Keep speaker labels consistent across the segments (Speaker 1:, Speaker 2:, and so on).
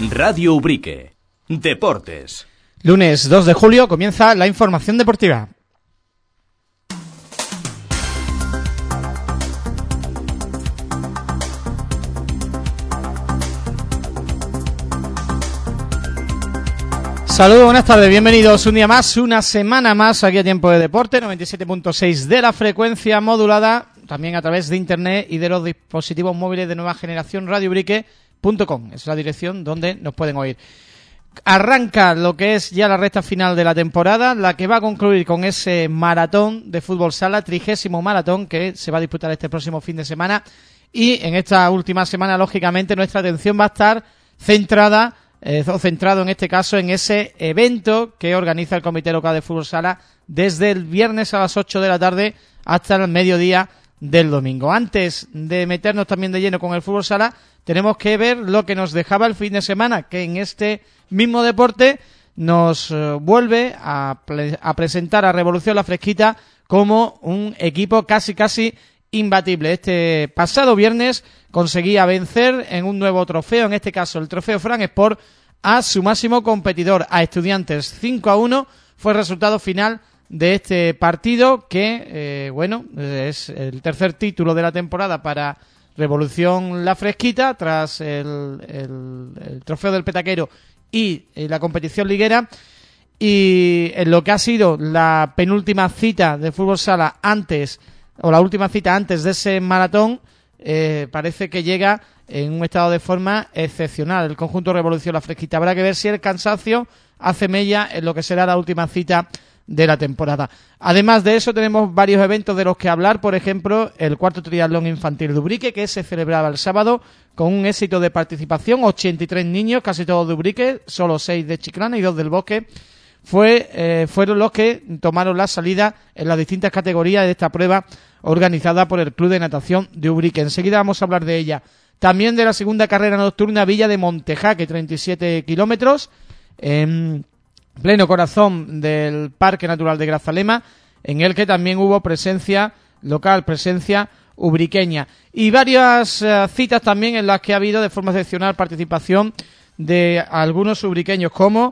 Speaker 1: Radio Ubrique. Deportes.
Speaker 2: Lunes 2 de julio comienza la información deportiva. Saludos, buenas tardes, bienvenidos un día más, una semana más aquí a Tiempo de Deporte, 97.6 de la frecuencia modulada, también a través de internet y de los dispositivos móviles de nueva generación, radioubrique.com, es la dirección donde nos pueden oír. Arranca lo que es ya la recta final de la temporada, la que va a concluir con ese maratón de fútbol sala, 30º maratón que se va a disputar este próximo fin de semana, y en esta última semana, lógicamente, nuestra atención va a estar centrado en este caso en ese evento que organiza el Comité Local de Fútbol Sala desde el viernes a las 8 de la tarde hasta el mediodía del domingo. Antes de meternos también de lleno con el fútbol sala, tenemos que ver lo que nos dejaba el fin de semana, que en este mismo deporte nos vuelve a presentar a Revolución La Fresquita como un equipo casi imbatible. Este pasado viernes conseguía vencer en un nuevo trofeo, en este caso el trofeo Fran Sport, a su máximo competidor, a Estudiantes. 5-1 fue el resultado final de este partido que, es el tercer título de la temporada para Revolución La Fresquita tras el trofeo del Petaquero y la competición liguera. Y en lo que ha sido la penúltima cita de fútbol sala la última cita antes de ese maratón, parece que llega en un estado de forma excepcional el conjunto Revolución La Fresquita. Habrá que ver si el cansancio hace mella en lo que será la última cita de la temporada. Además de eso, tenemos varios eventos de los que hablar, por ejemplo, el cuarto triatlón infantil de Ubrique, que se celebraba el sábado con un éxito de participación, 83 niños, casi todos de Ubrique, solo 6 de Chiclana y 2 del Bosque. Fueron los que tomaron la salida en las distintas categorías de esta prueba organizada por el Club de Natación de Ubrique. Enseguida vamos a hablar de ella. También de la segunda carrera nocturna Villa de Montejaque, 37 kilómetros, en pleno corazón del Parque Natural de Grazalema, en el que también hubo presencia local, presencia ubriqueña. Y varias citas también en las que ha habido de forma excepcional participación de algunos ubriqueños, como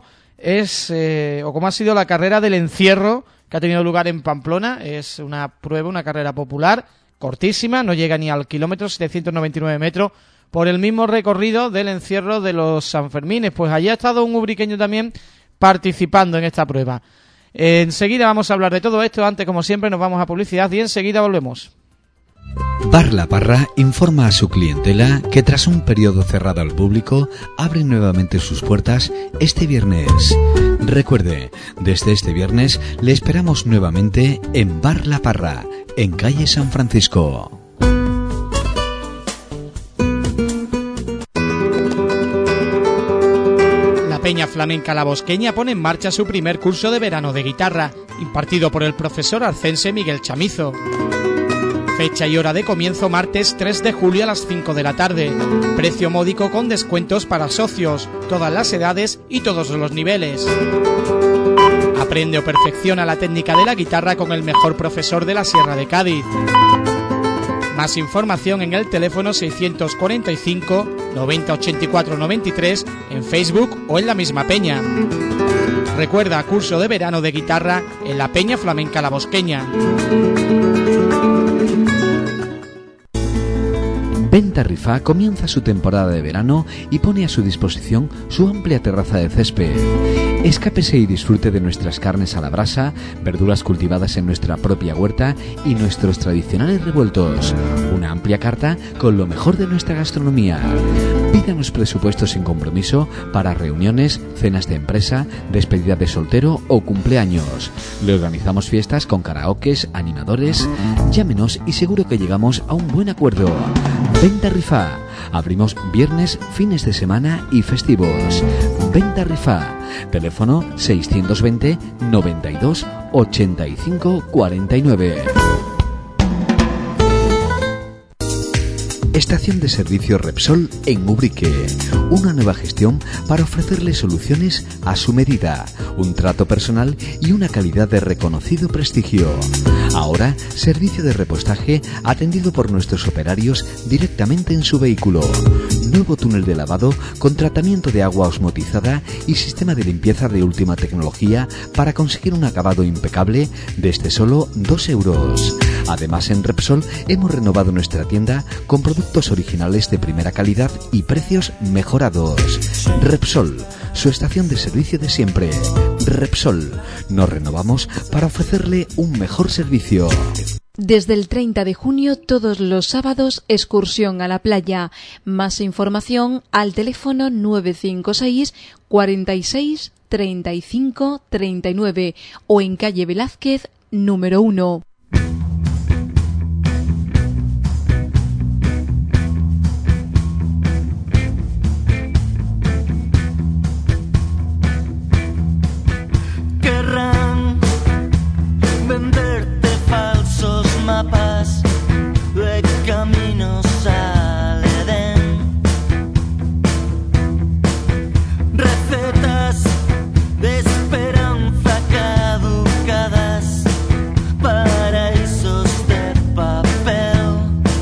Speaker 2: ha sido la carrera del encierro que ha tenido lugar en Pamplona. Es una prueba, una carrera popular, cortísima, no llega ni al kilómetro, 799 metros, por el mismo recorrido del encierro de los Sanfermines. Pues allí ha estado un ubriqueño también participando en esta prueba. Enseguida vamos a hablar de todo esto. Antes, como siempre, nos vamos a publicidad y enseguida volvemos.
Speaker 3: Bar La Parra informa a su clientela que tras un periodo cerrado al público, abre nuevamente sus puertas este viernes. Recuerde, desde este viernes le esperamos nuevamente en Bar La Parra, en calle San Francisco.
Speaker 2: La Peña Flamenca La Bosqueña pone en marcha su primer curso de verano de guitarra, impartido por el profesor arcense Miguel Chamizo. Fecha y hora de comienzo martes 3 de julio a las 5 de la tarde. Precio módico con descuentos para socios, todas las edades y todos los niveles. Aprende o perfecciona la técnica de la guitarra con el mejor profesor de la Sierra de Cádiz. Más información en el teléfono 645 90 84 93, en Facebook o en la misma peña. Recuerda, curso de verano de guitarra en la Peña Flamenca La Bosqueña.
Speaker 3: Venta Rifá comienza su temporada de verano y pone a su disposición su amplia terraza de césped. Escápese y disfrute de nuestras carnes a la brasa, verduras cultivadas en nuestra propia huerta y nuestros tradicionales revueltos. Una amplia carta con lo mejor de nuestra gastronomía. Pídanos presupuestos sin compromiso para reuniones, cenas de empresa, despedida de soltero o cumpleaños. Le organizamos fiestas con karaokes, animadores. Llámenos y seguro que llegamos a un buen acuerdo. Venta Rifá. Abrimos viernes, fines de semana y festivos. Venta Rifá. Teléfono 620 92 85 49. Estación de servicio Repsol en Ubrique. Una nueva gestión para ofrecerle soluciones a su medida, un trato personal y una calidad de reconocido prestigio. Ahora, servicio de repostaje atendido por nuestros operarios directamente en su vehículo. nuevo túnel de lavado con tratamiento de agua osmotizada y sistema de limpieza de última tecnología para conseguir un acabado impecable desde solo 2 euros. Además, en Repsol hemos renovado nuestra tienda con productos originales de primera calidad y precios mejorados. Repsol, su estación de servicio de siempre. Repsol, nos renovamos para ofrecerle un mejor servicio.
Speaker 4: Desde el 30 de junio, todos los sábados, excursión a la playa. Más información al teléfono 956 46 35 39 o en calle Velázquez, número 1.
Speaker 5: Querrán venderte falsos mapas de caminos al Edén, recetas de esperanza caducadas, paraísos de papel.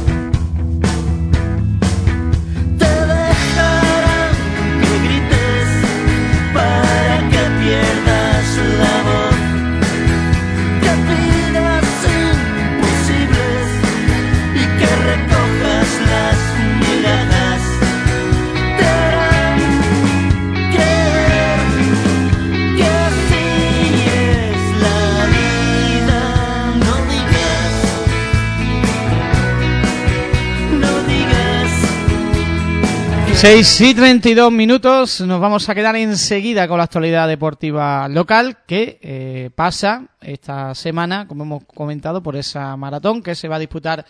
Speaker 5: Te dejarán que grites para que pierdas la voz, que pidas imposibles y que recojas las miradas. Te harán creer que así es la vida. No digas, no digas.
Speaker 2: 6:32. Nos vamos a quedar enseguida con la actualidad deportiva local que pasa esta semana, como hemos comentado, por esa maratón que se va a disputar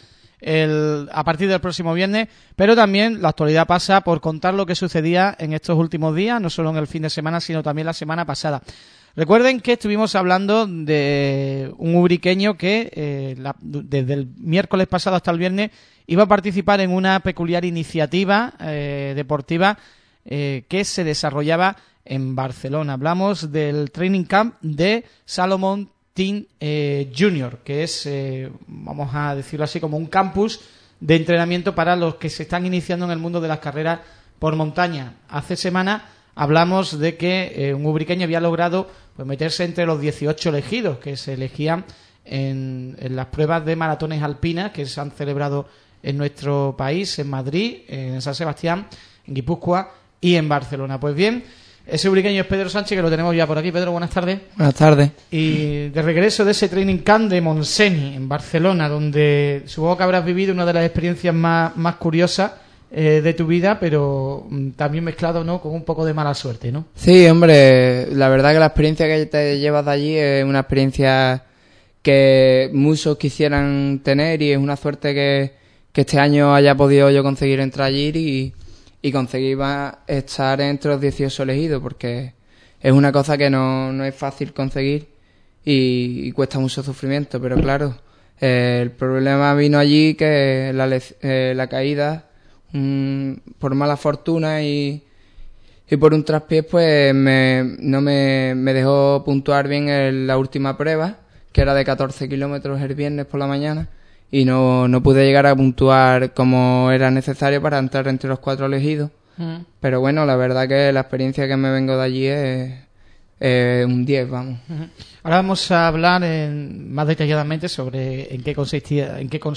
Speaker 2: a partir del próximo viernes, pero también la actualidad pasa por contar lo que sucedía en estos últimos días, no solo en el fin de semana, sino también la semana pasada. Recuerden que estuvimos hablando de un ubriqueño que desde el miércoles pasado hasta el viernes iba a participar en una peculiar iniciativa deportiva que se desarrollaba en Barcelona. Hablamos del Training Camp de Salomon Team Junior, que es, vamos a decirlo así, como un campus de entrenamiento para los que se están iniciando en el mundo de las carreras por montaña. Hace semanas hablamos de que un ubriqueño había logrado pues meterse entre los 18 elegidos que se elegían en las pruebas de maratones alpinas que se han celebrado en nuestro país, en Madrid, en San Sebastián, en Guipúzcoa y en Barcelona. Pues bien, ese ubriqueño es Pedro Sánchez, que lo tenemos ya por aquí. Pedro, buenas tardes.
Speaker 6: Buenas tardes.
Speaker 2: Y de regreso de ese Training Camp de Montseny, en Barcelona, donde supongo que habrás vivido una de las experiencias más curiosas de tu vida, pero también mezclado, ¿no?, con un poco de mala suerte, ¿no?
Speaker 6: Sí, hombre, la verdad que la experiencia que te llevas de allí es una experiencia que muchos quisieran tener y es una suerte que este año haya podido yo conseguir entrar allí y conseguir estar entre los 18 elegidos, porque es una cosa que no es fácil conseguir y cuesta mucho sufrimiento, pero claro, el problema vino allí que la caída, por mala fortuna y por un traspiés, pues no me dejó puntuar bien en la última prueba, que era de 14 kilómetros el viernes por la mañana, y no pude llegar a puntuar como era necesario para entrar entre los 4 elegidos. Pero bueno, la verdad que la experiencia que me vengo de allí es un 10, vamos.
Speaker 2: Ahora vamos a hablar más detalladamente sobre en qué consistió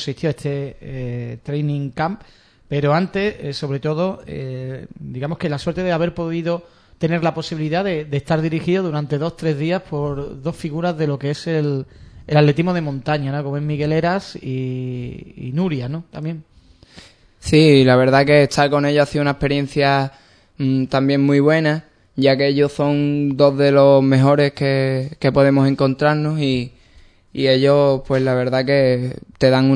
Speaker 2: este Training Camp. Pero antes, sobre todo, digamos que la suerte de haber podido tener la posibilidad de estar dirigido durante 2-3 días por dos figuras de lo que es el atletismo de montaña, ¿no?, como es Miguel Heras y Nuria, ¿no?, también.
Speaker 6: Sí, la verdad que estar con ellos ha sido una experiencia también muy buena, ya que ellos son dos de los mejores que podemos encontrarnos y ellos, pues la verdad que te dan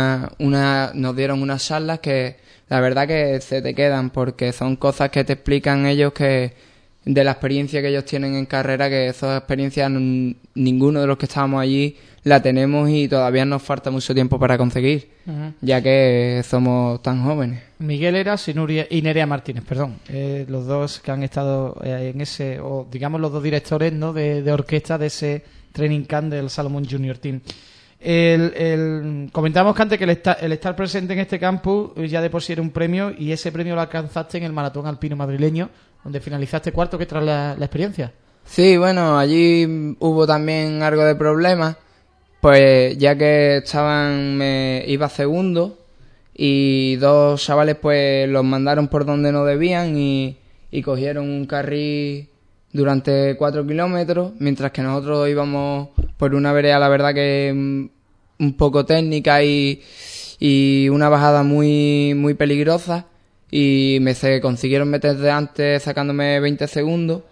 Speaker 6: nos dieron unas charlas que la verdad que se te quedan, porque son cosas que te explican ellos que de la experiencia que ellos tienen en carrera, que esas experiencias ninguno de los que estábamos allí la tenemos y todavía nos falta mucho tiempo para conseguir, ya que somos tan jóvenes. Miguel Heras y Nerea Martínez, perdón,
Speaker 2: los dos que han estado en ese, o digamos los dos directores, ¿no?, de orquesta de ese Training Camp del Salomon Junior Team. Comentamos que antes que el estar presente en este campus ya de por sí era un premio, y ese premio lo alcanzaste en el maratón alpino madrileño, donde finalizaste cuarto. ¿Qué tal la experiencia?
Speaker 6: Sí, bueno, allí hubo también algo de problemas, pues ya que iba segundo y dos chavales pues los mandaron por donde no debían y cogieron un carril durante 4 kilómetros, mientras que nosotros íbamos por una vereda, la verdad que un poco técnica y una bajada muy, muy peligrosa, y se consiguieron meter de antes sacándome 20 segundos,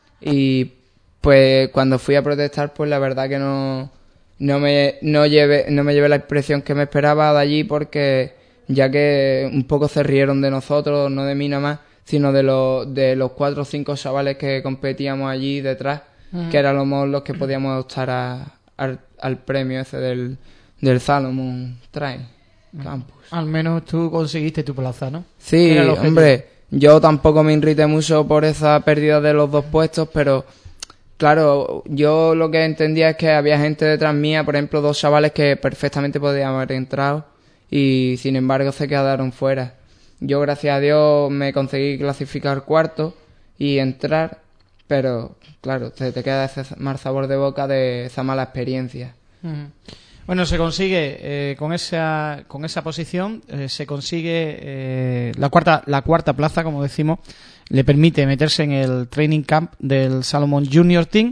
Speaker 6: y pues cuando fui a protestar pues la verdad que no me llevé la impresión que me esperaba de allí, porque ya que un poco se rieron de nosotros, no de mí nada más, sino de los 4 o 5 chavales que competíamos allí detrás, que éramos los que podíamos optar al premio ese del Salomon Trail Campus.
Speaker 2: Al menos tú conseguiste tu plaza, ¿no?
Speaker 6: Sí, hombre, yo tampoco me irrité mucho por esa pérdida de los 2 puestos, pero claro, yo lo que entendía es que había gente detrás mía, por ejemplo, 2 chavales que perfectamente podían haber entrado y sin embargo se quedaron fuera. Yo, gracias a Dios, me conseguí clasificar cuarto y entrar, pero claro, te queda ese mal sabor de boca de esa mala experiencia.
Speaker 2: Bueno, se consigue con esa posición, se consigue la cuarta plaza, como decimos, le permite meterse en el training camp del Salomon Junior Team,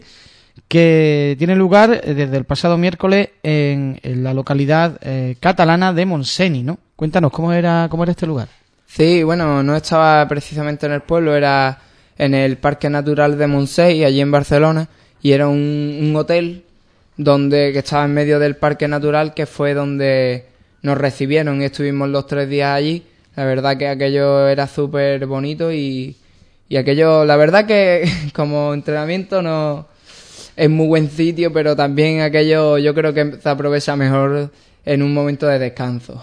Speaker 2: que tiene lugar desde el pasado miércoles en la localidad catalana de Montseny, ¿no? Cuéntanos, ¿cómo era este lugar?
Speaker 6: Sí, bueno, no estaba precisamente en el pueblo, era en el Parque Natural de Montseny, allí en Barcelona, y era un hotel que estaba en medio del Parque Natural, que fue donde nos recibieron y estuvimos los 3 días allí. La verdad que aquello era súper bonito y aquello, la verdad que como entrenamiento no es muy buen sitio, pero también aquello yo creo que se aprovecha mejor en un momento de descanso.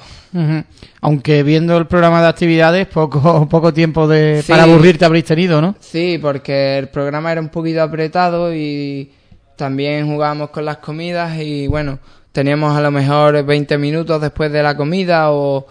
Speaker 2: Aunque viendo el programa de actividades, poco tiempo
Speaker 6: Sí.
Speaker 2: para aburrirte habréis tenido, ¿no?
Speaker 6: Sí, porque el programa era un poquito apretado y también jugábamos con las comidas y bueno, teníamos a lo mejor 20 minutos después de la comida o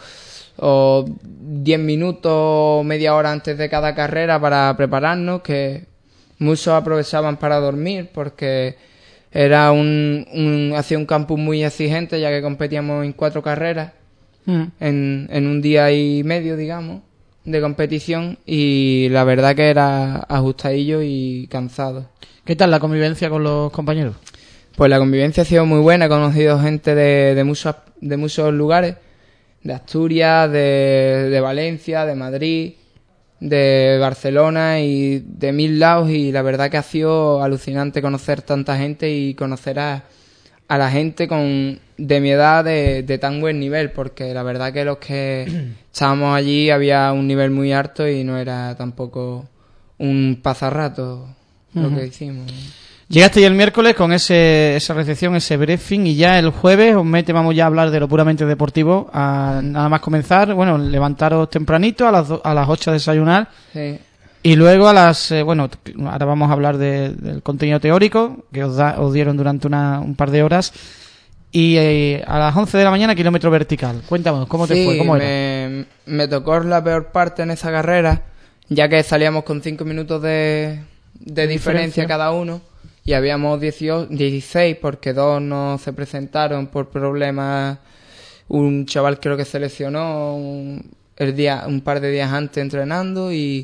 Speaker 6: 10 minutos, media hora antes de cada carrera para prepararnos, que muchos aprovechaban para dormir porque era hacía un campus muy exigente, ya que competíamos en 4 carreras en un día y medio, digamos, de competición, y la verdad que era ajustadillo y cansado.
Speaker 2: ¿Qué tal la convivencia con los compañeros?
Speaker 6: Pues la convivencia ha sido muy buena, he conocido gente de muchos lugares, de Asturias, de Valencia, de Madrid, de Barcelona y de 1000 lados, y la verdad que ha sido alucinante conocer tanta gente y conocer a la gente de mi edad de tan buen nivel, porque la verdad que los que estábamos allí había un nivel muy alto y no era tampoco un pasarrato lo que hicimos.
Speaker 2: Llegaste ya el miércoles con esa recepción, ese briefing, y ya el jueves vamos ya a hablar de lo puramente deportivo. Nada más comenzar, bueno, levantaros tempranito, a las 8 a desayunar.
Speaker 6: Sí.
Speaker 2: Y luego ahora vamos a hablar del contenido teórico que os dieron durante un par de horas. Y a las 11 de la mañana, kilómetro vertical. Cuéntanos, ¿cómo te fue? ¿Cómo era?
Speaker 6: Me tocó la peor parte en esa carrera, ya que salíamos con 5 minutos de diferencia cada uno. Y habíamos 16 porque 2 no se presentaron por problemas. Un chaval creo que se lesionó un par de días antes entrenando y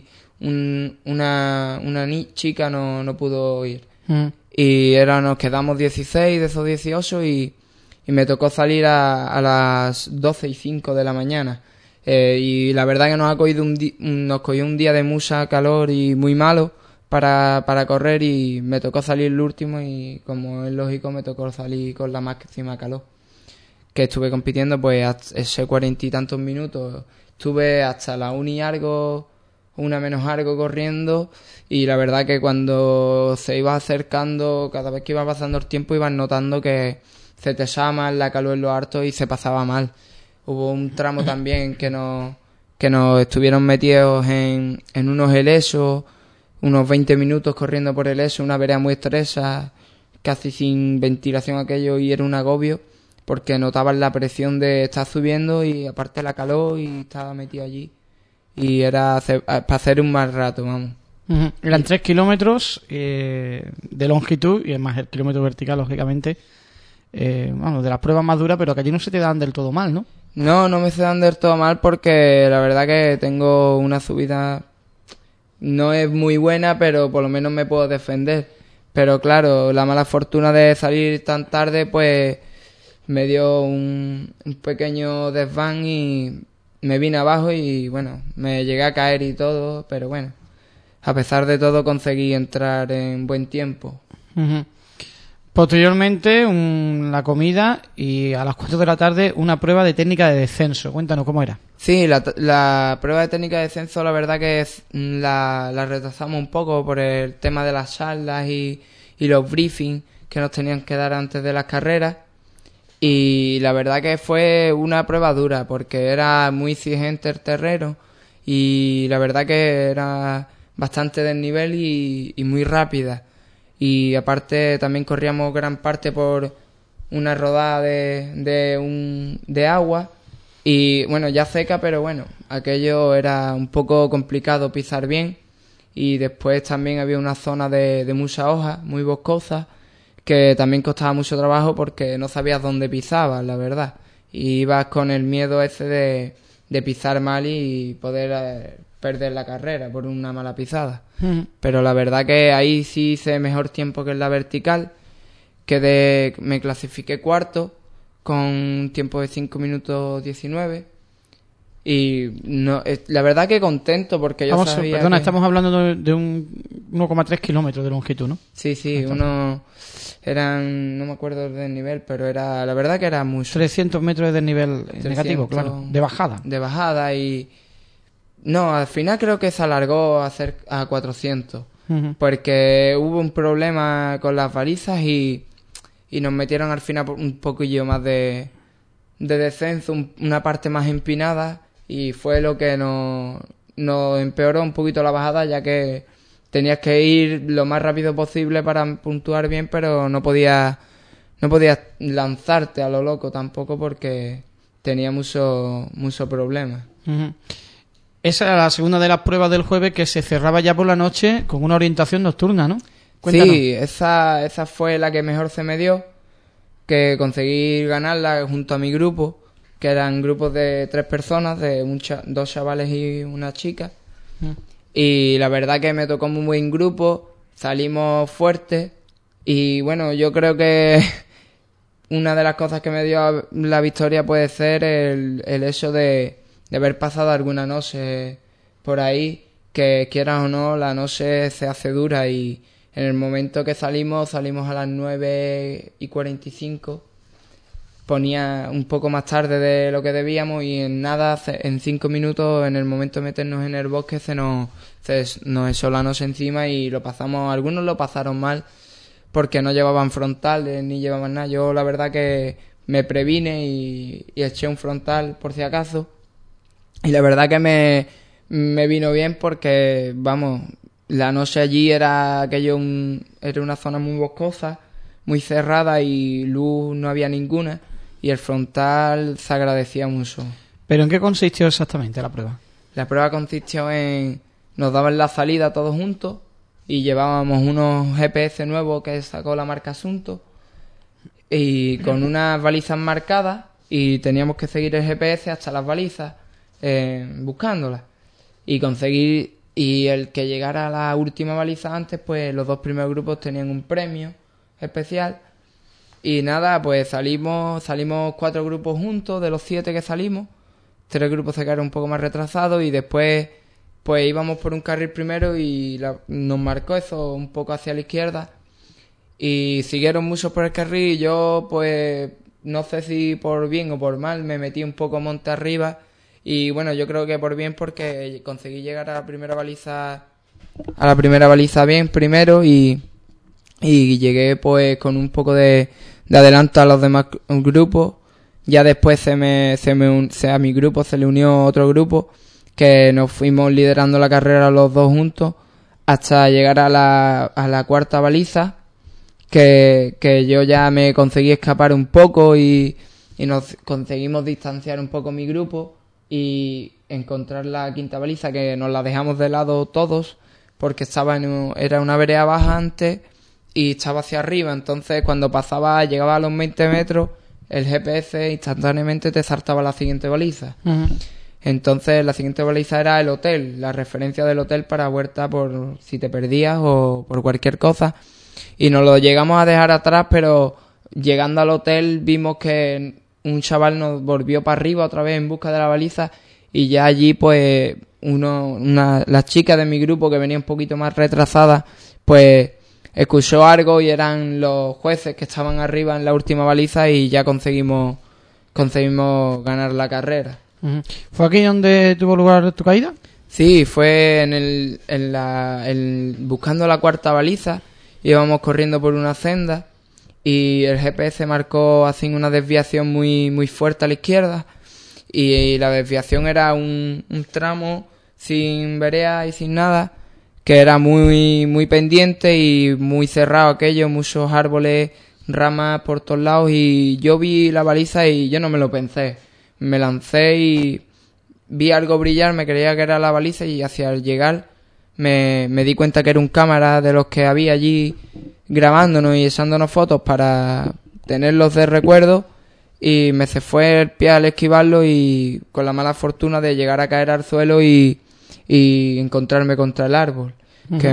Speaker 6: una chica no pudo ir. Y nos quedamos 16 de esos 18 y me tocó salir a las 12:05 de la mañana. Y la verdad que nos cogió un día de mucha calor y muy malo para correr, y me tocó salir el último, y como es lógico me tocó salir con la máxima calor, que estuve compitiendo pues ese 40 y tantos minutos, estuve hasta la 1 y algo, 1 menos algo corriendo, y la verdad que cuando se iba acercando, cada vez que iba pasando el tiempo ibas notando que se te echaba mal la calor en lo harto y se pasaba mal. Hubo un tramo también que nos estuvieron metidos en unos helesos, unos 20 minutos corriendo por el ESO, una vereda muy estrecha, casi sin ventilación aquello, y era un agobio. porque notabas la presión de estar subiendo y aparte la calor y estaba metido allí. Y era para hacer un mal rato, vamos.
Speaker 2: Uh-huh. Eran 3 kilómetros de longitud y además el kilómetro vertical, lógicamente. Vamos, de las pruebas más duras, pero que allí no se te dan del todo mal, ¿no?
Speaker 6: No me se dan del todo mal porque la verdad que tengo una subida, no es muy buena, pero por lo menos me puedo defender. Pero claro, la mala fortuna de salir tan tarde, pues me dio un pequeño desván y me vine abajo y bueno, me llegué a caer y todo, pero bueno, a pesar de todo conseguí entrar en buen tiempo.
Speaker 2: Uh-huh. Posteriormente, la comida y a las 4 de la tarde una prueba de técnica de descenso. Cuéntanos cómo era.
Speaker 6: Sí, la prueba de técnica de descenso la verdad que la retrasamos un poco por el tema de las charlas y los briefings que nos tenían que dar antes de las carreras. Y la verdad que fue una prueba dura porque era muy exigente el terreno y la verdad que era bastante desnivel y muy rápida. Y aparte también corríamos gran parte por una rodada de agua y bueno, ya seca, pero bueno, aquello era un poco complicado pisar bien. Y después también había una zona de mucha hoja, muy boscosa, que también costaba mucho trabajo porque no sabías dónde pisabas, la verdad. Y ibas con el miedo ese de pisar mal y poder perder la carrera por una mala pisada. Pero la verdad que ahí sí hice mejor tiempo que en la vertical. Me clasifiqué cuarto con un tiempo de 5 minutos 19. Y no, la verdad que contento porque yo sabía que...
Speaker 2: estamos hablando de un 1,3 kilómetros de longitud, ¿no?
Speaker 6: Sí, eran, no me acuerdo del desnivel, pero la verdad que era mucho.
Speaker 2: 300 metros de desnivel negativo, claro, de bajada.
Speaker 6: De bajada y... No, al final creo que se alargó a 400, porque hubo un problema con las balizas y nos metieron al final un poquillo más de descenso, una parte más empinada, y fue lo que nos empeoró un poquito la bajada, ya que tenías que ir lo más rápido posible para puntuar bien, pero no podías lanzarte a lo loco tampoco porque tenía mucho problema.
Speaker 2: Uh-huh. Esa era la segunda de las pruebas del jueves, que se cerraba ya por la noche con una orientación nocturna, ¿no? Cuéntanos.
Speaker 6: Sí, esa fue la que mejor se me dio, que conseguí ganarla junto a mi grupo, que eran grupos de 3 personas, de 2 chavales y una chica. Y la verdad que me tocó muy buen grupo, salimos fuertes y bueno, yo creo que una de las cosas que me dio la victoria puede ser el hecho de haber pasado alguna noche por ahí, que quieras o no, la noche se hace dura y en el momento que salimos a las 9:45, ponía un poco más tarde de lo que debíamos y en 5 minutos, en el momento de meternos en el bosque, nos echó la noche encima y algunos lo pasaron mal porque no llevaban frontales ni llevaban nada. Yo la verdad que me previne y eché un frontal por si acaso. Y la verdad que me vino bien porque, vamos, la noche allí era una zona muy boscosa, muy cerrada y luz no había ninguna. Y el frontal se agradecía mucho.
Speaker 2: ¿Pero en qué consistió exactamente la prueba?
Speaker 6: La prueba consistió nos daban la salida todos juntos y llevábamos unos GPS nuevos que sacó la marca Asunto y con unas balizas marcadas y teníamos que seguir el GPS hasta las balizas. Buscándola y conseguir, y el que llegara a la última baliza antes, pues los 2 primeros grupos tenían un premio especial. Y nada, pues salimos 4 grupos juntos. De los 7 que salimos, 3 grupos se quedaron un poco más retrasados y después pues íbamos por un carril primero y nos marcó eso un poco hacia la izquierda y siguieron muchos por el carril y yo pues no sé si por bien o por mal me metí un poco monte arriba. Y bueno, yo creo que por bien porque conseguí llegar a la primera baliza bien primero y llegué pues con un poco de adelanto a los demás grupos. Ya después a mi grupo se le unió otro grupo que nos fuimos liderando la carrera los 2 juntos hasta llegar a la cuarta baliza que yo ya me conseguí escapar un poco y y nos conseguimos distanciar un poco mi grupo y encontrar la quinta baliza, que nos la dejamos de lado todos porque estaba era una vereda baja antes y estaba hacia arriba. Entonces cuando llegaba a los 20 metros, el GPS instantáneamente te saltaba la siguiente baliza. Entonces la siguiente baliza era el hotel, la referencia del hotel para huerta por si te perdías o por cualquier cosa. Y nos lo llegamos a dejar atrás, pero llegando al hotel vimos que un chaval nos volvió para arriba otra vez en busca de la baliza, y ya allí pues la chica de mi grupo, que venía un poquito más retrasada, pues escuchó algo y eran los jueces que estaban arriba en la última baliza, y ya conseguimos ganar la carrera.
Speaker 2: ¿Fue aquí donde tuvo lugar tu caída?
Speaker 6: Sí, fue buscando la cuarta baliza. Íbamos corriendo por una senda y el GPS marcó así una desviación muy, muy fuerte a la izquierda, y la desviación era un tramo sin vereda y sin nada, que era muy, muy pendiente y muy cerrado aquello, muchos árboles, ramas por todos lados, y yo vi la baliza y yo no me lo pensé. Me lancé y vi algo brillar, me creía que era la baliza, y hacia el llegar me di cuenta que era un cámara de los que había allí grabándonos y echándonos fotos para tenerlos de recuerdo, y me se fue el pie al esquivarlo, y con la mala fortuna de llegar a caer al suelo y encontrarme contra el árbol, que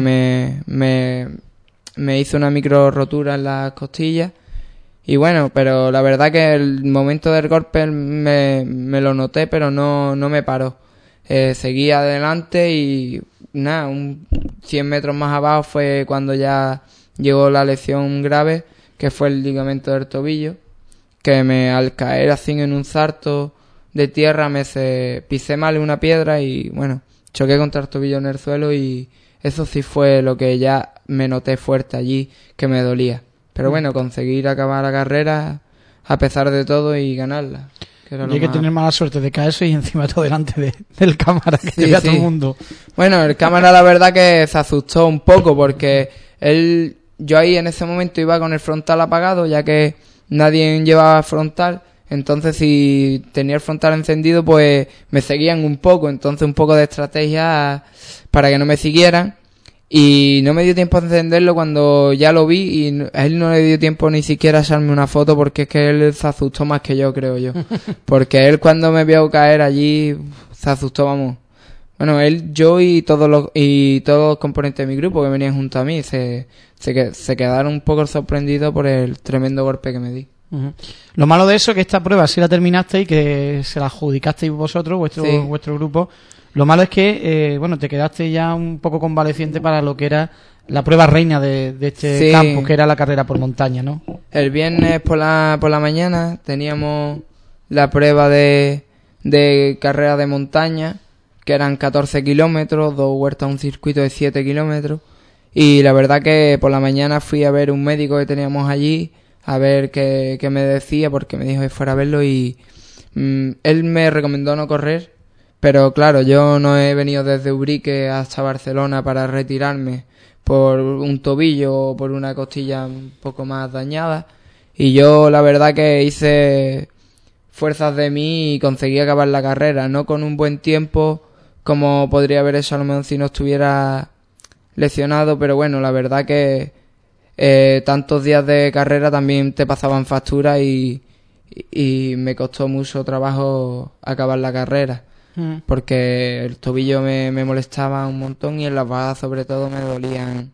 Speaker 6: me hizo una micro rotura en las costillas. Y bueno, pero la verdad que el momento del golpe me lo noté, pero no me paró. Seguí adelante y nada, 100 metros más abajo fue cuando ya llegó la lesión grave, que fue el ligamento del tobillo, que al caer así en un salto de tierra pisé mal una piedra y bueno, choqué contra el tobillo en el suelo, y eso sí fue lo que ya me noté fuerte allí, que me dolía. Pero bueno, conseguir acabar la carrera a pesar de todo y ganarla. Que era
Speaker 2: y hay que tener mala suerte de caerse y encima todo delante del cámara, que te vea todo el mundo.
Speaker 6: Bueno, el cámara la verdad que se asustó un poco, porque yo ahí en ese momento iba con el frontal apagado, ya que nadie llevaba frontal. Entonces si tenía el frontal encendido, pues me seguían un poco. Entonces un poco de estrategia para que no me siguieran. Y no me dio tiempo a encenderlo cuando ya lo vi, y a él no le dio tiempo ni siquiera a echarme una foto, porque es que él se asustó más que yo, creo yo. Porque él cuando me vio caer allí se asustó, vamos. Bueno, yo y todos los componentes de mi grupo que venían junto a mí se quedaron un poco sorprendidos por el tremendo golpe que me di.
Speaker 2: Lo malo de eso es que esta prueba sí la terminasteis, que se la adjudicasteis vosotros, vuestro grupo. Lo malo es que, te quedaste ya un poco convaleciente para lo que era la prueba reina de este campo, que era la carrera por montaña, ¿no? El viernes por la mañana teníamos la prueba de carrera de montaña, que eran 14 kilómetros, 2 huertas, un circuito de 7 kilómetros. Y la verdad que por la mañana fui a ver un médico que teníamos allí, a ver qué me decía, porque me dijo que fuera a verlo, y él me recomendó no correr. Pero claro, yo no he venido desde Ubrique hasta Barcelona para retirarme por un tobillo o por una costilla un poco más dañada. Y yo la verdad que hice fuerzas de mí y conseguí acabar la carrera. No con un buen tiempo, como podría haber hecho a lo mejor si no estuviera lesionado. Pero bueno, la verdad que tantos días de carrera también te pasaban factura, y me costó mucho trabajo acabar la carrera. Porque el tobillo me molestaba un montón, y en las bajadas sobre todo me dolían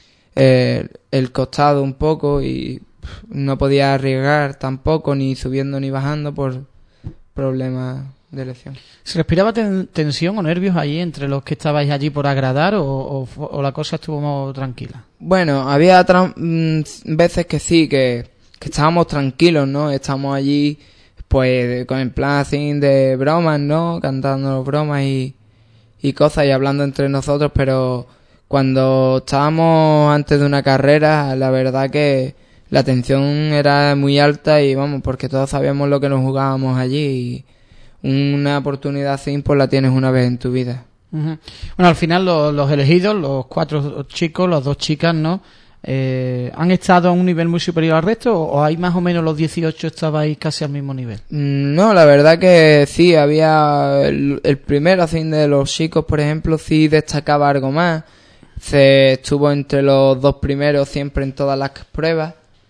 Speaker 2: el costado un poco, y no podía arriesgar tampoco, ni subiendo ni bajando, por problemas de lesión. ¿Se respiraba tensión o nervios allí entre los que estabais allí por agradar, o la cosa estuvo más tranquila? Bueno, había veces que sí, que estábamos tranquilos, ¿no? Estábamos allí pues con el plan así de bromas, ¿no? Cantando bromas y cosas, y hablando entre nosotros, pero cuando estábamos antes de una carrera, la verdad que la tensión era muy alta, y vamos, porque todos sabíamos lo que nos jugábamos allí, y una oportunidad así pues la tienes una vez en tu vida. Bueno, al final los elegidos, los 4 chicos, las 2 chicas, ¿no? ¿Han estado a un nivel muy superior al resto o hay más o menos los 18 estabais casi al mismo nivel?
Speaker 6: No, la verdad que sí, había el primero, así de los chicos, por ejemplo, sí destacaba algo más. Se estuvo entre los 2 primeros siempre en todas las pruebas.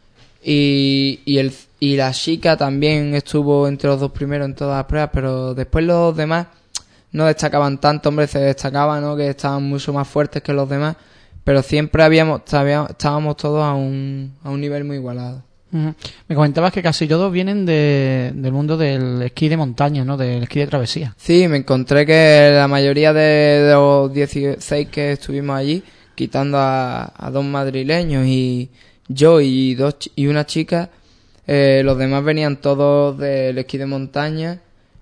Speaker 6: Y la chica también estuvo entre los 2 primeros en todas las pruebas, pero después los demás no destacaban tanto, hombre, se destacaba, ¿no?, que estaban mucho más fuertes que los demás, pero siempre estábamos todos a un nivel muy igualado.
Speaker 2: Uh-huh. Me comentabas que casi todos vienen del mundo del esquí de montaña, ¿no?, del esquí de travesía.
Speaker 6: Sí, me encontré que la mayoría de los 16 que estuvimos allí, quitando a 2 madrileños y yo y una chica, los demás venían todos del esquí de montaña.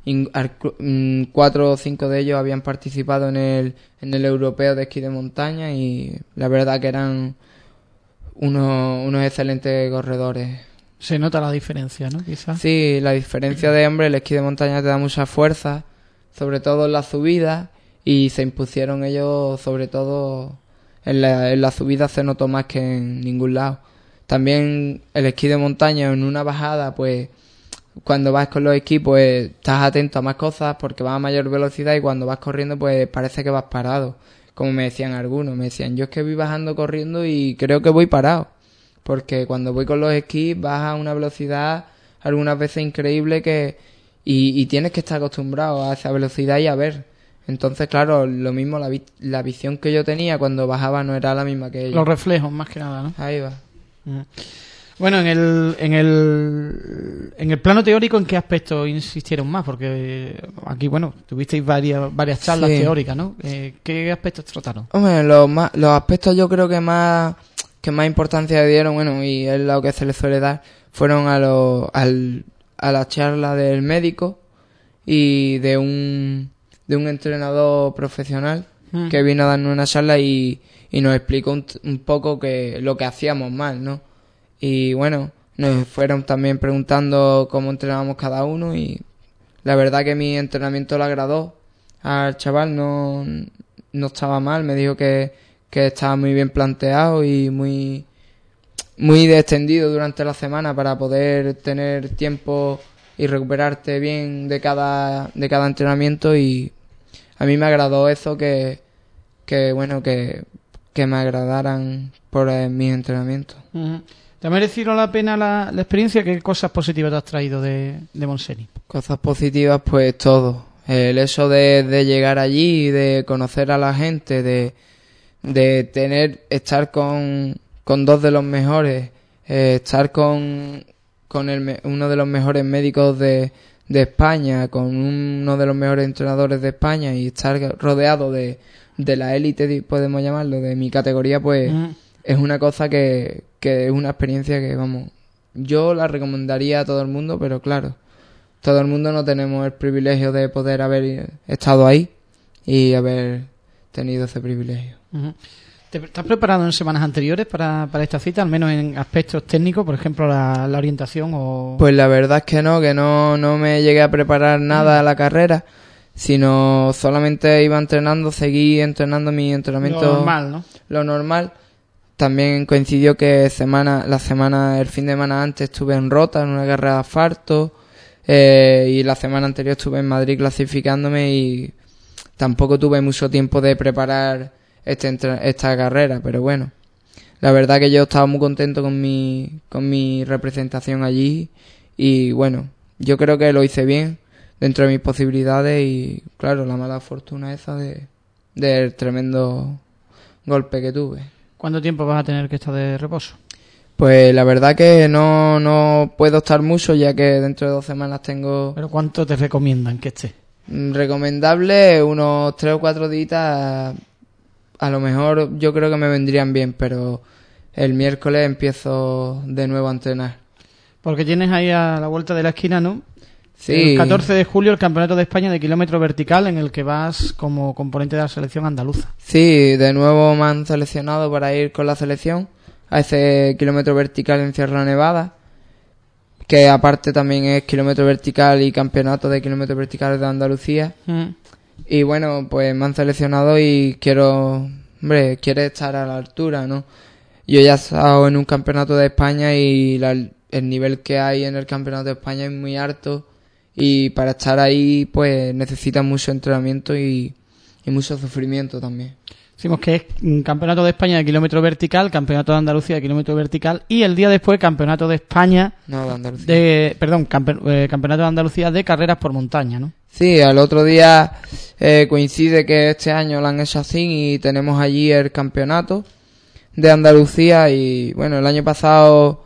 Speaker 6: 4 o 5 de ellos habían participado en el europeo de esquí de montaña y la verdad que eran unos excelentes corredores.
Speaker 2: Se nota la diferencia, ¿no? Quizás.
Speaker 6: Sí, la diferencia de, hombre, el esquí de montaña te da mucha fuerza, sobre todo en la subida, y se impusieron ellos sobre todo en la subida, se notó más que en ningún lado. También el esquí de montaña en una bajada, pues cuando vas con los esquís, pues estás atento a más cosas porque vas a mayor velocidad, y cuando vas corriendo, pues parece que vas parado. Como me decían algunos, me decían, yo es que voy bajando corriendo y creo que voy parado. Porque cuando voy con los esquís vas a una velocidad algunas veces increíble y tienes que estar acostumbrado a esa velocidad y a ver. Entonces, claro, lo mismo, la visión que yo tenía cuando bajaba no era la misma que ellos.
Speaker 2: Los reflejos, más que nada, ¿no?
Speaker 6: Ahí va.
Speaker 2: Bueno, en el plano teórico, ¿en qué aspectos insistieron más? Porque aquí, bueno, tuvisteis varias charlas teóricas, ¿no? ¿Qué aspectos trataron?
Speaker 6: Hombre, los aspectos yo creo que más importancia le dieron, bueno, y es lo que se les suele dar, fueron a la charla del médico y de un entrenador profesional que vino a darnos una charla y nos explicó un poco lo que hacíamos mal, ¿no? Y bueno, nos fueron también preguntando cómo entrenábamos cada uno y la verdad que mi entrenamiento le agradó al chaval, no estaba mal, me dijo que estaba muy bien planteado y muy extendido durante la semana para poder tener tiempo y recuperarte bien de cada entrenamiento, y a mí me agradó eso, que me agradaran por mis entrenamientos.
Speaker 2: Uh-huh. ¿Te ha merecido la pena la experiencia? ¿Qué cosas positivas te has traído de Montseny?
Speaker 6: Cosas positivas, pues todo. El eso de llegar allí, de conocer a la gente, de estar con 2 de los mejores, estar con uno de los mejores médicos de España, con uno de los mejores entrenadores de España, y estar rodeado de la élite, podemos llamarlo, de mi categoría, pues es una cosa que es una experiencia que, vamos, yo la recomendaría a todo el mundo, pero claro, todo el mundo no tenemos el privilegio de poder haber estado ahí y haber tenido ese privilegio.
Speaker 2: Uh-huh. ¿Te estás preparado en semanas anteriores para esta cita, al menos en aspectos técnicos, por ejemplo la orientación o...?
Speaker 6: Pues la verdad es que no me llegué a preparar nada a la carrera, sino solamente iba entrenando, seguí entrenando mi entrenamiento...
Speaker 2: Lo normal, ¿no?
Speaker 6: Lo normal. También coincidió que el fin de semana antes estuve en Rota, en una carrera de asfalto, y la semana anterior estuve en Madrid clasificándome y tampoco tuve mucho tiempo de preparar esta carrera, pero bueno, la verdad que yo estaba muy contento con mi representación allí y bueno, yo creo que lo hice bien dentro de mis posibilidades y claro, la mala fortuna esa del tremendo golpe que tuve.
Speaker 2: ¿Cuánto tiempo vas a tener que estar de reposo?
Speaker 6: Pues la verdad que no puedo estar mucho, ya que dentro de 2 semanas tengo...
Speaker 2: ¿Pero cuánto te recomiendan que estés?
Speaker 6: Recomendable unos 3 o 4 días, a lo mejor yo creo que me vendrían bien, pero el miércoles empiezo de nuevo a entrenar. Porque
Speaker 2: tienes ahí a la vuelta de la esquina, ¿no?
Speaker 6: Sí.
Speaker 2: El 14 de julio el Campeonato de España de kilómetro vertical, en el que vas como componente de la selección andaluza.
Speaker 6: Sí, de nuevo me han seleccionado para ir con la selección a ese kilómetro vertical en Sierra Nevada, que aparte también es kilómetro vertical y campeonato de kilómetros verticales de Andalucía. Y bueno, pues me han seleccionado y quiero estar a la altura, ¿no? yo ya he estado en un campeonato de España y el nivel que hay en el campeonato de España es muy alto, y para estar ahí pues necesitas mucho entrenamiento y mucho sufrimiento también.
Speaker 2: Decimos que es un campeonato de España de kilómetro vertical, campeonato de Andalucía de kilómetro vertical, y el día después campeonato de España
Speaker 6: No, de Andalucía.
Speaker 2: campeonato de Andalucía de carreras por montaña, ¿no?
Speaker 6: Sí, al otro día coincide que este año lo han hecho así y tenemos allí el campeonato de Andalucía. Y bueno, el año pasado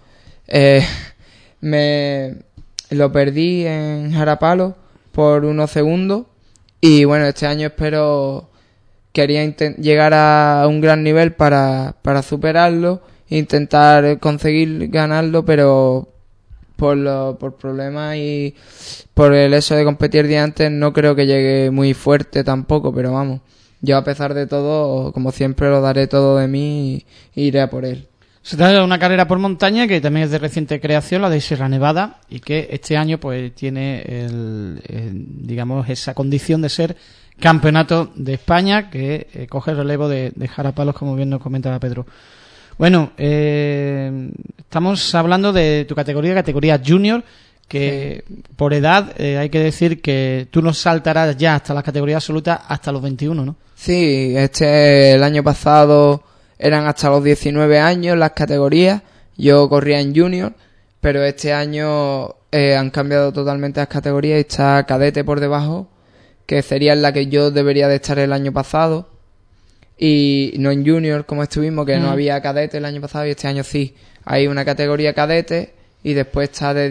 Speaker 6: me lo perdí en Jarapalo por unos segundos, y bueno, este año quería llegar a un gran nivel para superarlo e intentar conseguir ganarlo, pero por problemas y por el hecho de competir el día antes no creo que llegue muy fuerte tampoco, pero vamos, yo a pesar de todo, como siempre, lo daré todo de mí e iré a por él.
Speaker 2: Se trata de una carrera por montaña que también es de reciente creación, la de Sierra Nevada, y que este año pues tiene digamos esa condición de ser campeonato de España, que coge el relevo de Jarapalos, como bien nos comentaba Pedro. Bueno, estamos hablando de tu categoría junior, que sí, por edad hay que decir que tú no saltarás ya hasta la categoría absoluta hasta los 21, ¿no?
Speaker 6: Sí, el año pasado eran hasta los 19 años las categorías, yo corría en junior, pero este año han cambiado totalmente las categorías y está cadete por debajo, que sería en la que yo debería de estar el año pasado, y no en junior como estuvimos, que no había cadete el año pasado, y este año sí. Hay una categoría cadete y después está de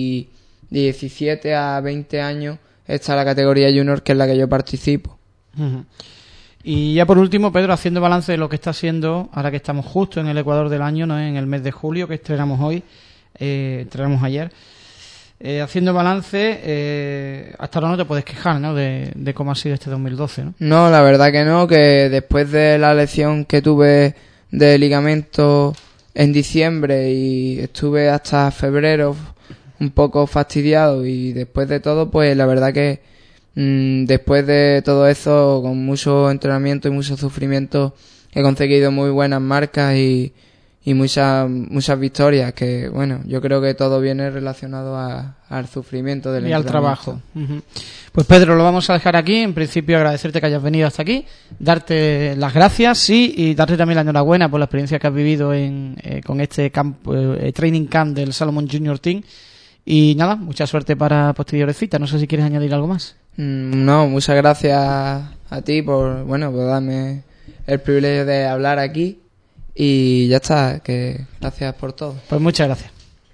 Speaker 6: 17 a 20 años está la categoría junior, que es la que yo participo.
Speaker 2: Uh-huh. Y ya por último, Pedro, haciendo balance de lo que está siendo, ahora que estamos justo en el Ecuador del año, no en el mes de julio, que estrenamos hoy, estrenamos ayer, haciendo balance, hasta ahora no te puedes quejar, ¿no?, de cómo ha sido este 2012, ¿no?
Speaker 6: No, la verdad que no, que después de la lesión que tuve de ligamento en diciembre y estuve hasta febrero un poco fastidiado, y después de todo, pues la verdad que después de todo eso, con mucho entrenamiento y mucho sufrimiento, he conseguido muy buenas marcas y muchas victorias, que bueno, yo creo que todo viene relacionado al sufrimiento del entrenamiento. Y al trabajo.
Speaker 2: Uh-huh. Pues Pedro, lo vamos a dejar aquí. En principio, agradecerte que hayas venido hasta aquí, darte las gracias y darte también la enhorabuena por la experiencia que has vivido con este training camp del Salomon Junior Team. Y nada, mucha suerte para posteriores citas. No sé si quieres añadir algo más.
Speaker 6: No, muchas gracias a ti por darme el privilegio de hablar aquí, y ya está, que gracias por todo.
Speaker 2: Pues muchas gracias.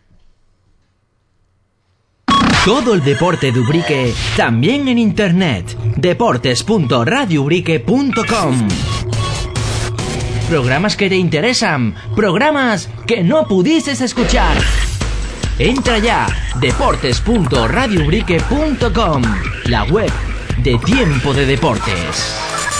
Speaker 1: Todo el deporte de Ubrique también en internet. deportes.radioubrique.com. Programas que te interesan, programas que no pudiste escuchar. Entra ya, deportes.radioubrique.com, la web de Tiempo de Deportes.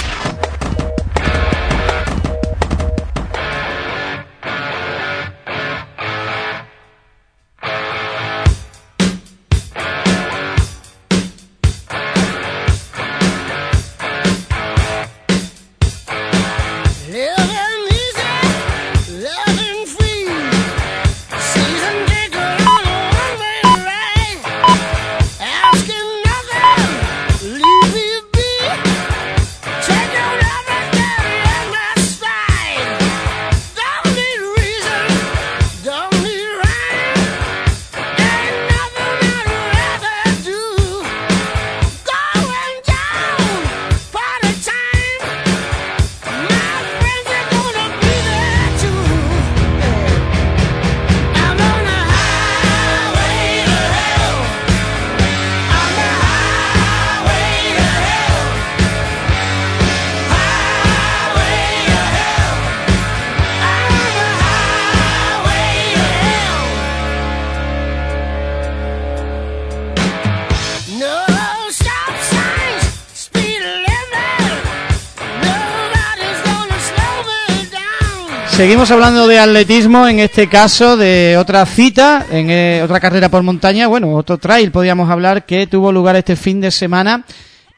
Speaker 2: Seguimos hablando de atletismo, en este caso de otra cita, otra carrera por montaña, bueno, otro trail podríamos hablar, que tuvo lugar este fin de semana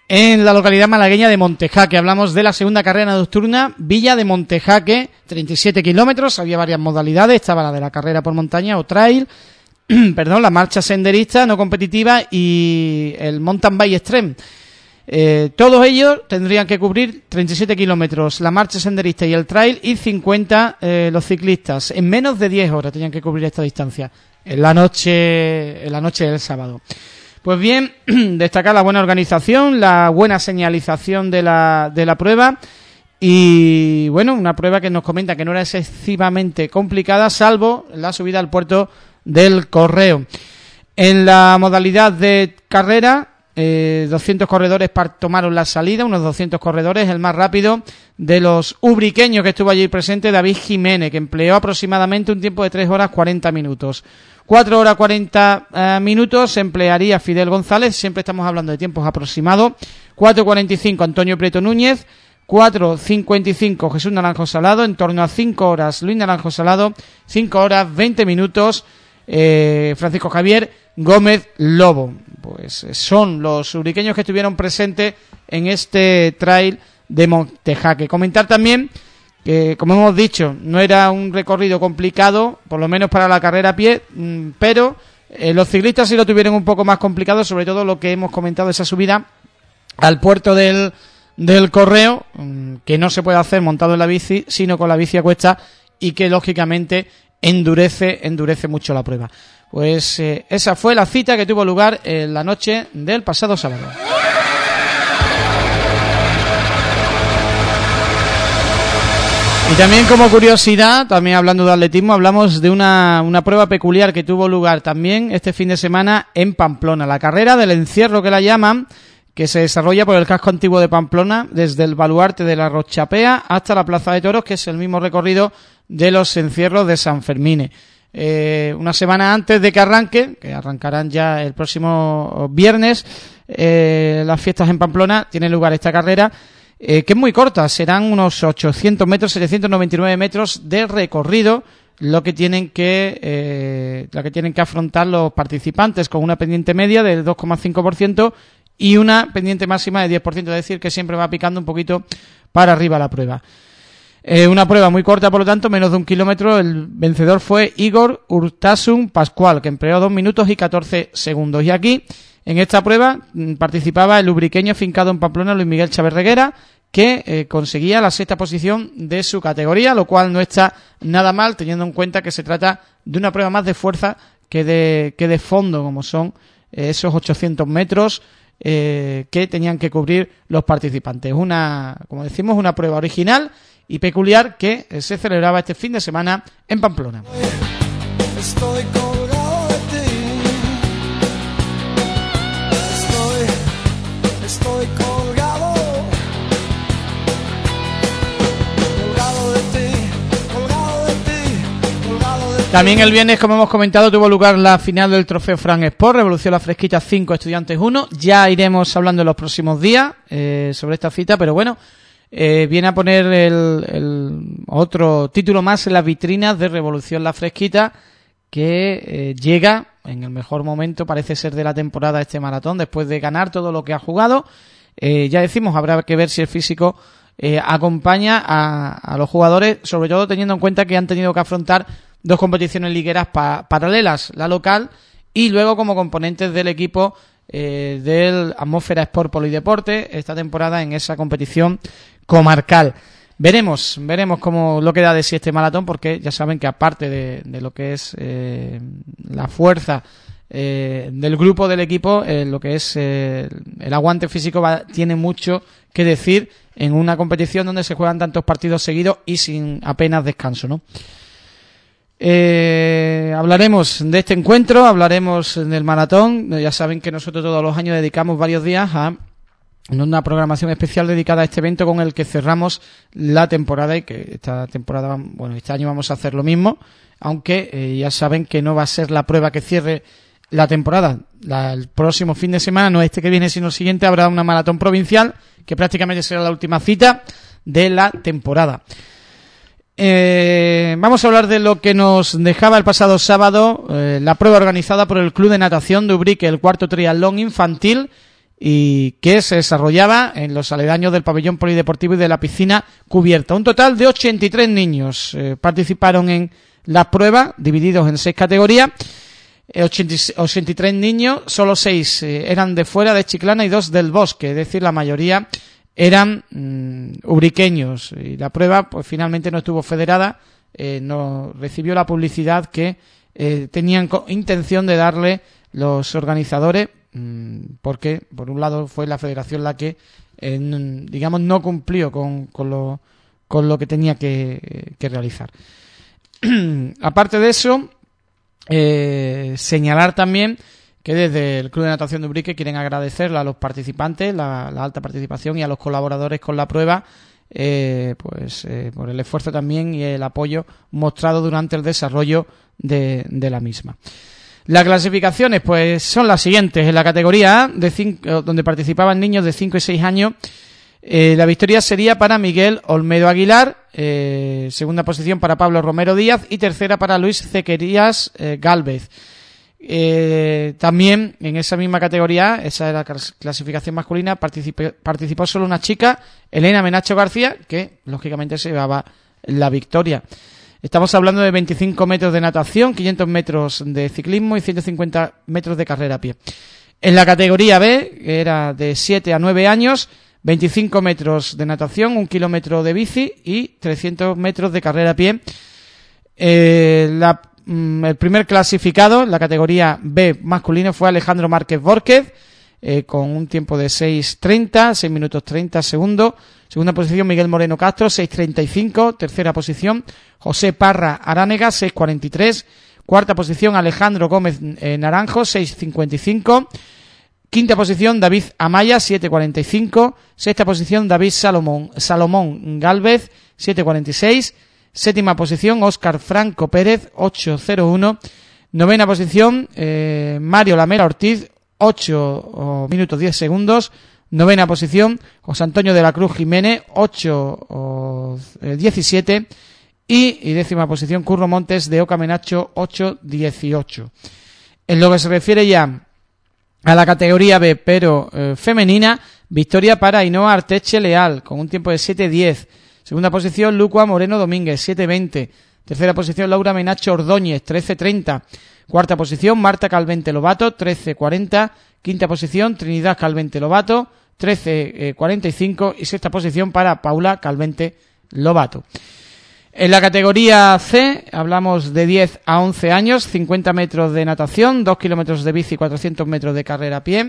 Speaker 2: en la localidad malagueña de Montejaque. Hablamos de la segunda carrera nocturna, Villa de Montejaque, 37 kilómetros, había varias modalidades, estaba la de la carrera por montaña o trail, la marcha senderista no competitiva y el mountain bike extreme. Todos ellos tendrían que cubrir 37 kilómetros, la marcha senderista y el trail, y 50 los ciclistas. En menos de 10 horas tenían que cubrir esta distancia, en la noche del sábado. Pues bien, destacar la buena organización, la buena señalización de la prueba y, bueno, una prueba que nos comenta que no era excesivamente complicada, salvo la subida al puerto del Correo. En la modalidad de carrera, 200 corredores tomaron la salida, unos 200 corredores, el más rápido de los ubriqueños que estuvo allí presente, David Jiménez, que empleó aproximadamente un tiempo de 3 horas 40 minutos. 4 horas 40 minutos emplearía Fidel González, siempre estamos hablando de tiempos aproximados. 4:45 Antonio Prieto Núñez, 4:55 Jesús Naranjo Salado, en torno a 5 horas Luis Naranjo Salado, 5 horas 20 minutos Francisco Javier Gómez Lobo. Pues son los ubriqueños que estuvieron presentes en este trail de Montejaque. Comentar también que, como hemos dicho, no era un recorrido complicado, por lo menos para la carrera a pie, pero los ciclistas sí lo tuvieron un poco más complicado, sobre todo lo que hemos comentado, esa subida al puerto del Correo, que no se puede hacer montado en la bici, sino con la bici a cuesta, y que lógicamente endurece mucho la prueba. Pues esa fue la cita que tuvo lugar en la noche del pasado sábado. Y también, como curiosidad, también hablando de atletismo, hablamos de una prueba peculiar que tuvo lugar también este fin de semana en Pamplona. La carrera del encierro, que la llaman, que se desarrolla por el casco antiguo de Pamplona, desde el baluarte de la Rochapea hasta la Plaza de Toros, que es el mismo recorrido de los encierros de San Fermín. Una semana antes de que arranque, que arrancarán ya el próximo viernes, las fiestas en Pamplona, tiene lugar esta carrera, que es muy corta, serán unos 800 metros, 799 metros de recorrido, lo que tienen que afrontar los participantes, con una pendiente media del 2,5% y una pendiente máxima de 10%, es decir, que siempre va picando un poquito para arriba la prueba. Una prueba muy corta, por lo tanto, menos de 1 kilómetro. El vencedor fue Igor Urtasun Pascual, que empleó 2 minutos y 14 segundos. Y aquí, en esta prueba, participaba el ubriqueño afincado en Pamplona, Luis Miguel Chávez Reguera, que conseguía la 6ª posición de su categoría, lo cual no está nada mal, teniendo en cuenta que se trata de una prueba más de fuerza que de fondo, como son esos 800 metros que tenían que cubrir los participantes. Como decimos, una prueba original y peculiar que se celebraba este fin de semana en Pamplona.
Speaker 5: Estoy colgado de ti. Estoy colgado de ti, colgado de ti, colgado de ti.
Speaker 2: También el viernes, como hemos comentado, tuvo lugar la final del Trofeo Fran Sport, Revolución La Fresquita 5, Estudiantes 1. Ya iremos hablando en los próximos días sobre esta cita, pero bueno, viene a poner el otro título más en las vitrinas de Revolución La Fresquita, que llega en el mejor momento, parece ser, de la temporada este maratón, después de ganar todo lo que ha jugado. Ya decimos, habrá que ver si el físico acompaña a los jugadores, sobre todo teniendo en cuenta que han tenido que afrontar 2 competiciones ligueras paralelas, la local y luego como componentes del equipo del Atmósfera Sport Polideporte esta temporada en esa competición comarcal. Veremos cómo lo que da de sí este maratón, porque ya saben que aparte de lo que es la fuerza del grupo, del equipo, lo que es el aguante físico tiene mucho que decir en una competición donde se juegan tantos partidos seguidos y sin apenas descanso, ¿no? Hablaremos de este encuentro, hablaremos del maratón. Ya saben que nosotros todos los años dedicamos varios días a una programación especial dedicada a este evento con el que cerramos la temporada, y que esta temporada, bueno, este año vamos a hacer lo mismo, aunque ya saben que no va a ser la prueba que cierre la temporada. El próximo fin de semana, no este que viene sino el siguiente, habrá una maratón provincial que prácticamente será la última cita de la temporada. Vamos a hablar de lo que nos dejaba el pasado sábado la prueba organizada por el Club de Natación de Ubrique, el 4º triatlón infantil, y que se desarrollaba en los aledaños del pabellón polideportivo y de la piscina cubierta. Un total de 83 niños participaron en las pruebas, divididos en 6 categorías. 83 niños, solo 6 eran de fuera de Chiclana y 2 del Bosque, es decir, la mayoría eran ubriqueños, y la prueba pues finalmente no estuvo federada, no recibió la publicidad que tenían intención de darle los organizadores, porque por un lado fue la federación la que digamos no cumplió con lo que tenía que realizar. Aparte de eso, señalar también que desde el Club de Natación de Ubrique quieren agradecerle a los participantes la alta participación y a los colaboradores con la prueba por el esfuerzo también y el apoyo mostrado durante el desarrollo de la misma. Las clasificaciones pues son las siguientes. En la categoría A, donde participaban niños de 5 y 6 años, la victoria sería para Miguel Olmedo Aguilar, segunda posición para Pablo Romero Díaz y tercera para Luis Cequerías Gálvez. También en esa misma categoría, esa era la clasificación masculina, participó solo una chica, Elena Menacho García, que lógicamente se llevaba la victoria. Estamos hablando de 25 metros de natación, 500 metros de ciclismo y 150 metros de carrera a pie. En la categoría B, que era de 7 a 9 años, 25 metros de natación, 1 kilómetro de bici y 300 metros de carrera a pie. El primer clasificado en la categoría B masculino fue Alejandro Márquez Vórquez, con un tiempo de 6:30, 6 minutos 30 segundos. Segunda posición Miguel Moreno Castro, 6:35. Tercera posición José Parra Aránega, 6:43. Cuarta posición Alejandro Gómez Naranjo, 6:55. Quinta posición David Amaya, 7:45. Sexta posición David Salomón Gálvez, 7:46. Séptima posición Óscar Franco Pérez, 8:01. Novena posición Mario Lamela Ortiz, 8 minutos 10 segundos. Novena posición José Antonio de la Cruz Jiménez, 8:17. Y décima posición Curro Montes de Oca Menacho, 8:18. En lo que se refiere ya a la categoría B, pero femenina, victoria para Ainhoa Arteche Leal, con un tiempo de 7:10. Segunda posición Lucua Moreno Domínguez, 7:20. Tercera posición Laura Menacho Ordóñez, 13:30. Cuarta posición Marta Calvente Lobato, 13:40. Quinta posición Trinidad Calvente Lobato, 13:45. Y sexta posición para Paula Calvente Lobato. En la categoría C hablamos de 10 a 11 años, 50 metros de natación, 2 kilómetros de bici, 400 metros de carrera a pie.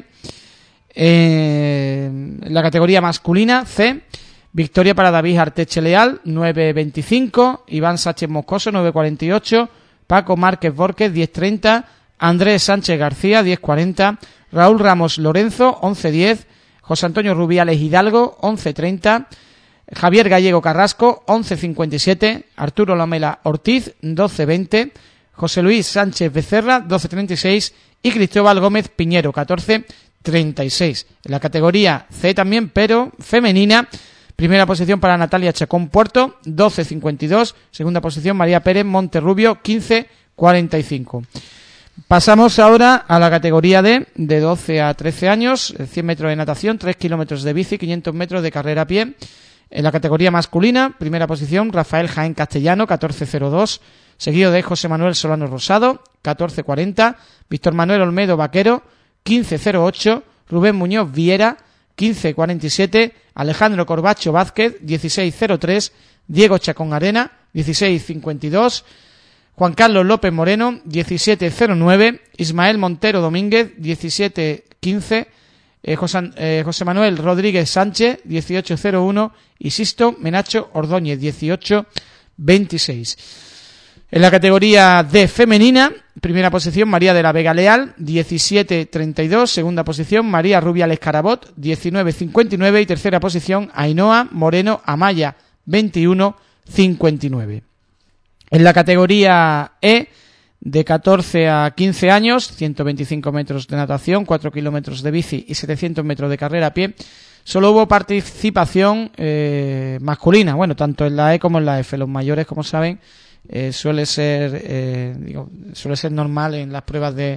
Speaker 2: En la categoría masculina C, victoria para David Arteche Leal, 9:25, Iván Sánchez Moscoso, 9:48, Paco Márquez Vórquez, 10:30, Andrés Sánchez García, 10:40, Raúl Ramos Lorenzo, 11:10, José Antonio Rubiales Hidalgo, 11:30, Javier Gallego Carrasco, 11:57, Arturo Lamela Ortiz, 12:20, José Luis Sánchez Becerra, 12:36 y Cristóbal Gómez Piñero, 14:36. En la categoría C también, pero femenina, primera posición para Natalia Chacón Puerto, 12:52, segunda posición María Pérez Monterrubio, 15:45. Pasamos ahora a la categoría D, de 12 a 13 años, 100 metros de natación, 3 kilómetros de bici, 500 metros de carrera a pie. En la categoría masculina, primera posición, Rafael Jaén Castellano, 14:02, seguido de José Manuel Solano Rosado, 14:40, Víctor Manuel Olmedo Vaquero, 15:08, Rubén Muñoz Viera, 15:47, Alejandro Corbacho Vázquez, 16:03, Diego Chacón Arena, 16:52, Juan Carlos López Moreno, 17:09, Ismael Montero Domínguez, 17:15, José Manuel Rodríguez Sánchez, 18:01 y Sisto Menacho Ordóñez, 18:26. En la categoría D femenina, primera posición María de la Vega Leal, 17:32, segunda posición María Rubiales Carabot, 19:59 y tercera posición Ainhoa Moreno Amaya, 21:59. En la categoría E, de 14 a 15 años, 125 metros de natación, 4 kilómetros de bici y 700 metros de carrera a pie, solo hubo participación masculina, bueno, tanto en la E como en la F. Los mayores, como saben, suele ser normal en las pruebas de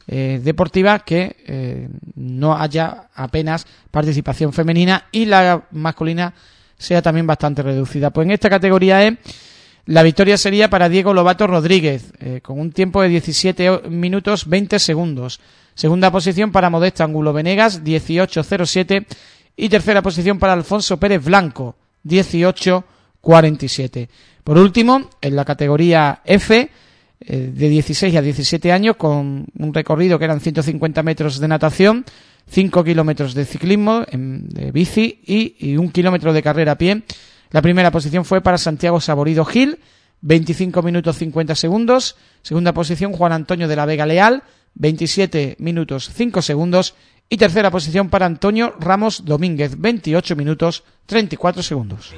Speaker 2: deportiva que no haya apenas participación femenina y la masculina sea también bastante reducida. Pues en esta categoría E la victoria sería para Diego Lobato Rodríguez, con un tiempo de 17 minutos 20 segundos. Segunda posición para Modesto Angulo Venegas, 18.07. Y tercera posición para Alfonso Pérez Blanco, 18.47. Por último, en la categoría F, de 16 a 17 años, con un recorrido que eran 150 metros de natación, 5 kilómetros de ciclismo, de bici y 1 kilómetro de carrera a pie. La primera posición fue para Santiago Saborido Gil, 25 minutos 50 segundos. Segunda posición, Juan Antonio de la Vega Leal, 27 minutos 5 segundos. Y tercera posición para Antonio Ramos Domínguez, 28 minutos 34 segundos.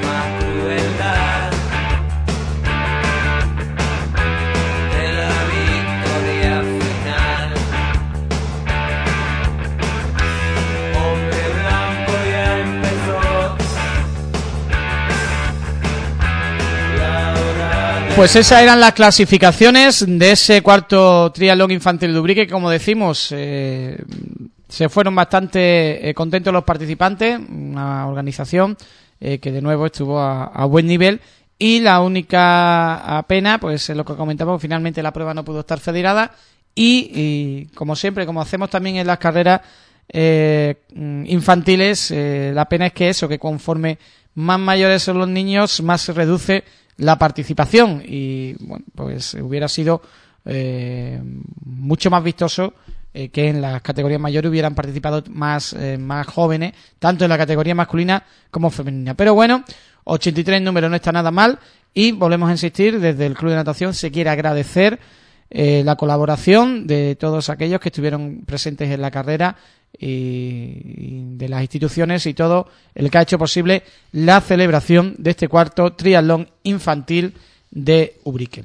Speaker 2: Pues esas eran las clasificaciones de ese cuarto triatlón infantil de Ubrique. Como decimos, se fueron bastante contentos los participantes, una organización que de nuevo estuvo a buen nivel, y la única pena, pues es lo que comentamos, finalmente la prueba no pudo estar federada y como siempre, como hacemos también en las carreras infantiles, la pena es que eso, que conforme más mayores son los niños, más se reduce la participación y bueno, pues hubiera sido mucho más vistoso que en las categorías mayores hubieran participado más jóvenes, tanto en la categoría masculina como femenina. Pero bueno, 83 números no está nada mal y volvemos a insistir, desde el Club de Natación se quiere agradecer la colaboración de todos aquellos que estuvieron presentes en la carrera y de las instituciones y todo el que ha hecho posible la celebración de este cuarto triatlón infantil de Ubrique.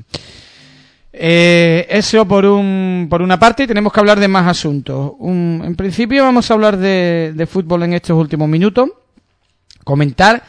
Speaker 2: Eso por una parte, y tenemos que hablar de más asuntos. En principio vamos a hablar de fútbol en estos últimos minutos. Comentar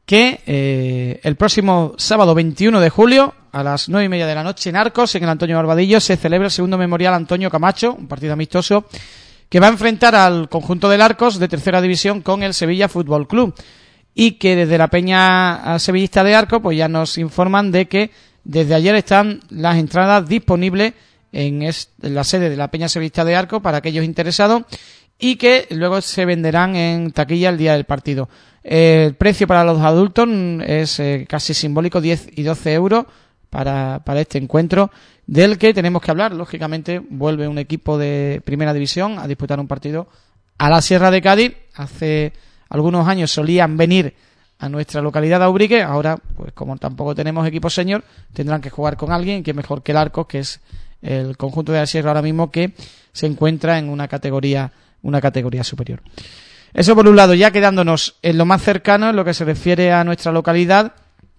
Speaker 2: que el próximo sábado 21 de julio a las 9:30 de la noche en Arcos, en el Antonio Barbadillo, se celebra el segundo memorial Antonio Camacho, un partido amistoso que va a enfrentar al conjunto del Arcos de tercera división con el Sevilla Fútbol Club, y que desde la peña sevillista de Arcos pues ya nos informan de que desde ayer están las entradas disponibles en la sede de la peña sevillista de Arcos para aquellos interesados y que luego se venderán en taquilla el día del partido. El precio para los adultos es casi simbólico, 10 y 12 euros para este encuentro, del que tenemos que hablar. Lógicamente vuelve un equipo de primera división a disputar un partido a la Sierra de Cádiz. Hace algunos años solían venir a nuestra localidad de Ubrique, ahora pues como tampoco tenemos equipo senior, tendrán que jugar con alguien que mejor que el Arcos, que es el conjunto de la Sierra ahora mismo, que se encuentra en una categoría superior. Eso por un lado. Ya quedándonos en lo más cercano, en lo que se refiere a nuestra localidad,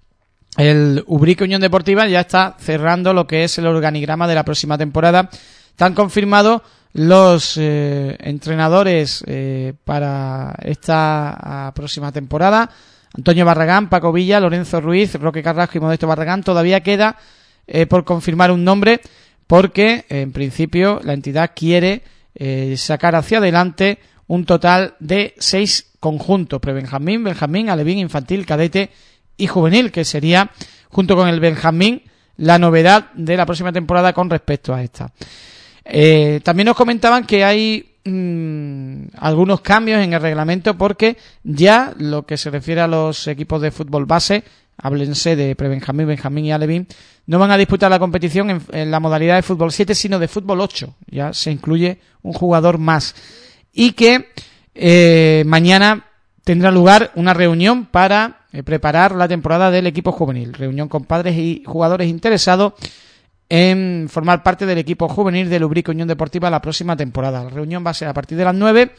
Speaker 2: el Ubrique Unión Deportiva ya está cerrando lo que es el organigrama de la próxima temporada. Están confirmados los entrenadores para esta próxima temporada: Antonio Barragán, Paco Villa, Lorenzo Ruiz, Roque Carrasco y Modesto Barragán. Todavía queda por confirmar un nombre, porque en principio la entidad quiere sacar hacia adelante un total de 6 conjuntos: prebenjamín, benjamín, alevín, infantil, cadete y juvenil, que sería, junto con el benjamín, la novedad de la próxima temporada con respecto a esta. También nos comentaban que hay algunos cambios en el reglamento, porque ya lo que se refiere a los equipos de fútbol base, háblense de prebenjamín, benjamín y alevín, no van a disputar la competición en la modalidad de fútbol 7, sino de fútbol 8. Ya se incluye un jugador más. Y que mañana tendrá lugar una reunión para preparar la temporada del equipo juvenil. Reunión con padres y jugadores interesados en formar parte del equipo juvenil del Ubrique Unión Deportiva la próxima temporada. La reunión va a ser a partir de las 9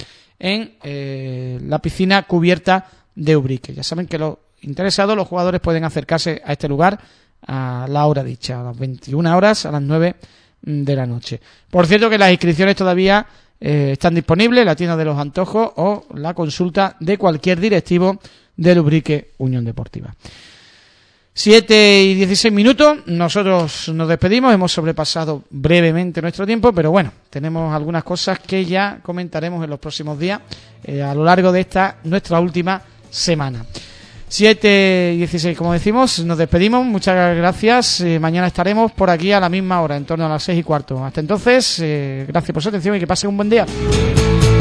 Speaker 2: en la piscina cubierta de Ubrique. Ya saben que los interesados, los jugadores, pueden acercarse a este lugar a la hora dicha, a las 21 horas, a las 9 de la noche. Por cierto, que las inscripciones todavía están disponibles en la tienda de los antojos o la consulta de cualquier directivo del Ubrique Unión Deportiva. 7:16. Nosotros nos despedimos. Hemos sobrepasado brevemente nuestro tiempo, pero bueno, tenemos algunas cosas que ya comentaremos en los próximos días a lo largo de nuestra última semana. 7:16, como decimos, nos despedimos. Muchas gracias. Mañana estaremos por aquí a la misma hora, en torno a las 6:15. Hasta entonces, gracias por su atención y que pasen un buen día.